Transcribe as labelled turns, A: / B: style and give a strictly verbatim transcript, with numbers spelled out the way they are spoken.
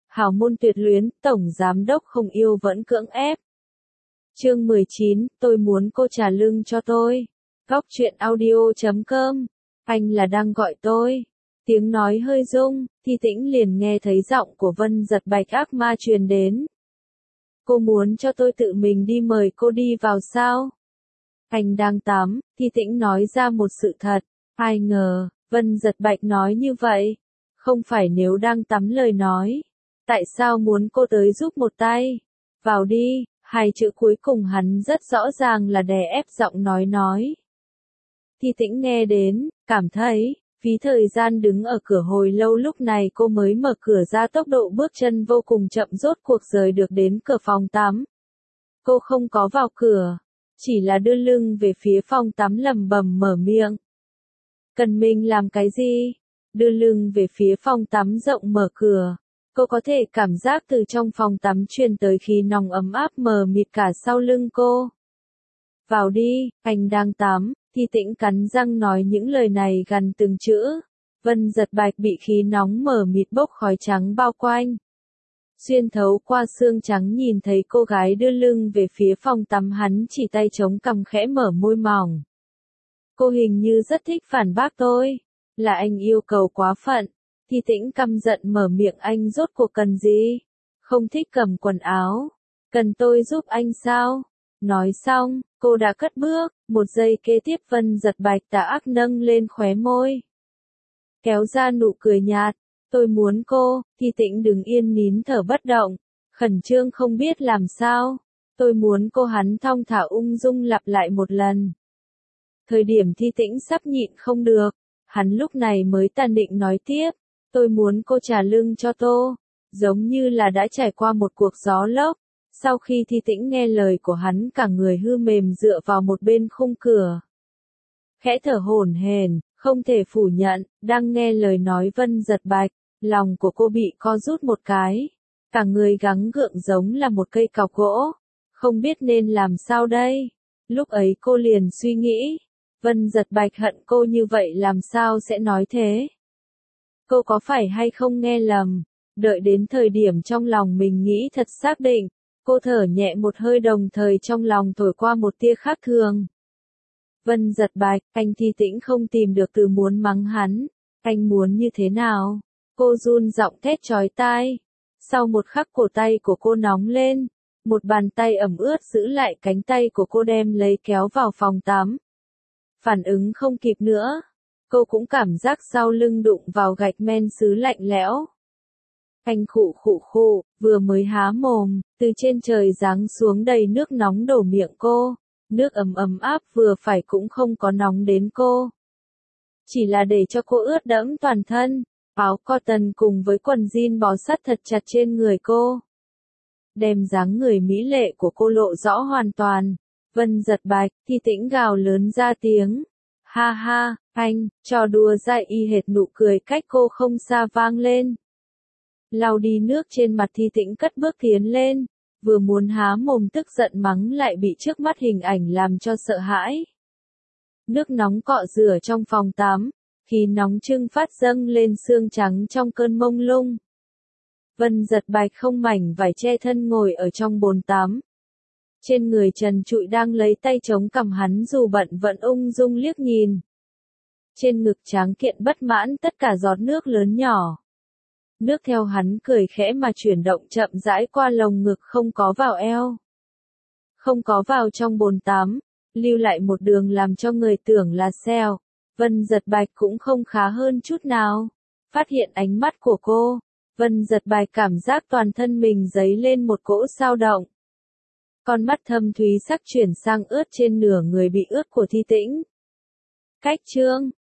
A: hào môn tuyệt luyến, tổng giám đốc không yêu vẫn cưỡng ép. Chương mười chín, tôi muốn cô trả lưng cho tôi. Góc truyện audio chấm com. Anh là đang gọi tôi. Tiếng nói hơi rung, Thi Tĩnh liền nghe thấy giọng của Vân Giật Bạch ác ma truyền đến. Cô muốn cho tôi tự mình đi mời cô đi vào sao? Anh đang tắm, Thi Tĩnh nói ra một sự thật. Ai ngờ, Vân Giật Bạch nói như vậy. Không phải nếu đang tắm lời nói. Tại sao muốn cô tới giúp một tay? Vào đi, hai chữ cuối cùng hắn rất rõ ràng là đè ép giọng nói nói. Thi Tĩnh nghe đến, cảm thấy, phí thời gian đứng ở cửa hồi lâu lúc này cô mới mở cửa ra tốc độ bước chân vô cùng chậm rốt cuộc rời được đến cửa phòng tắm. Cô không có vào cửa, chỉ là đưa lưng về phía phòng tắm lẩm bẩm mở miệng. Cần mình làm cái gì? Đưa lưng về phía phòng tắm rộng mở cửa. Cô có thể cảm giác từ trong phòng tắm truyền tới khí nóng ấm áp mờ mịt cả sau lưng cô. Vào đi, anh đang tắm, Thi Tĩnh cắn răng nói những lời này gần từng chữ. Vân Giật Bạch bị khí nóng mờ mịt bốc khói trắng bao quanh. Xuyên thấu qua xương trắng nhìn thấy cô gái đưa lưng về phía phòng tắm hắn chỉ tay chống cằm khẽ mở môi mỏng. Cô hình như rất thích phản bác tôi. Là anh yêu cầu quá phận. Thi Tĩnh căm giận mở miệng anh rốt cuộc cần gì? Không thích cầm quần áo. Cần tôi giúp anh sao? Nói xong, cô đã cất bước, một giây kế tiếp Vân Giật Bạch tà ác nâng lên khóe môi. Kéo ra nụ cười nhạt, tôi muốn cô, Thi Tĩnh đứng yên nín thở bất động, khẩn trương không biết làm sao. Tôi muốn cô hắn thong thả ung dung lặp lại một lần. Thời điểm Thi Tĩnh sắp nhịn không được, hắn lúc này mới tàn định nói tiếp. Tôi muốn cô trả lưng cho tôi, giống như là đã trải qua một cuộc gió lốc. Sau khi Thi Tĩnh nghe lời của hắn cả người hư mềm dựa vào một bên khung cửa. Khẽ thở hổn hển, không thể phủ nhận, đang nghe lời nói Vân Giật Bạch, lòng của cô bị co rút một cái. Cả người gắng gượng giống là một cây cọc gỗ, không biết nên làm sao đây. Lúc ấy cô liền suy nghĩ, Vân Giật Bạch hận cô như vậy làm sao sẽ nói thế. Cô có phải hay không nghe lầm, đợi đến thời điểm trong lòng mình nghĩ thật xác định, cô thở nhẹ một hơi đồng thời trong lòng thổi qua một tia khác thường. Vân Giật Bạch, anh Thi Tĩnh không tìm được từ muốn mắng hắn, anh muốn như thế nào? Cô run giọng thét chói tai. Sau một khắc cổ tay của cô nóng lên, một bàn tay ẩm ướt giữ lại cánh tay của cô đem lấy kéo vào phòng tắm. Phản ứng không kịp nữa. Cô cũng cảm giác sau lưng đụng vào gạch men sứ lạnh lẽo. Anh khụ khụ khụ, vừa mới há mồm, từ trên trời giáng xuống đầy nước nóng đổ miệng cô. Nước ấm ấm áp vừa phải cũng không có nóng đến cô. Chỉ là để cho cô ướt đẫm toàn thân, áo cotton cùng với quần jean bó sát thật chặt trên người cô. Đem dáng người mỹ lệ của cô lộ rõ hoàn toàn. Vân Giật Bạch, Thi Tĩnh gào lớn ra tiếng. Ha ha, anh, trò đùa dại y hệt nụ cười cách cô không xa vang lên. Lau đi nước trên mặt Thi Tĩnh cất bước tiến lên, vừa muốn há mồm tức giận mắng lại bị trước mắt hình ảnh làm cho sợ hãi. Nước nóng cọ rửa trong phòng tắm, khí nóng trưng phát dâng lên xương trắng trong cơn mông lung. Vân Giật Bạch không mảnh vải che thân ngồi ở trong bồn tắm. Trên người trần trụi đang lấy tay chống cằm hắn dù bận vẫn ung dung liếc nhìn. Trên ngực tráng kiện bất mãn tất cả giọt nước lớn nhỏ. Nước theo hắn cười khẽ mà chuyển động chậm rãi qua lồng ngực không có vào eo. Không có vào trong bồn tắm, lưu lại một đường làm cho người tưởng là xeo. Vân Giật Bạch cũng không khá hơn chút nào. Phát hiện ánh mắt của cô, Vân Giật Bạch cảm giác toàn thân mình dấy lên một cỗ sao động. Con mắt thâm thúy sắc chuyển sang ướt trên nửa người bị ướt của Thi Tĩnh. Cách chương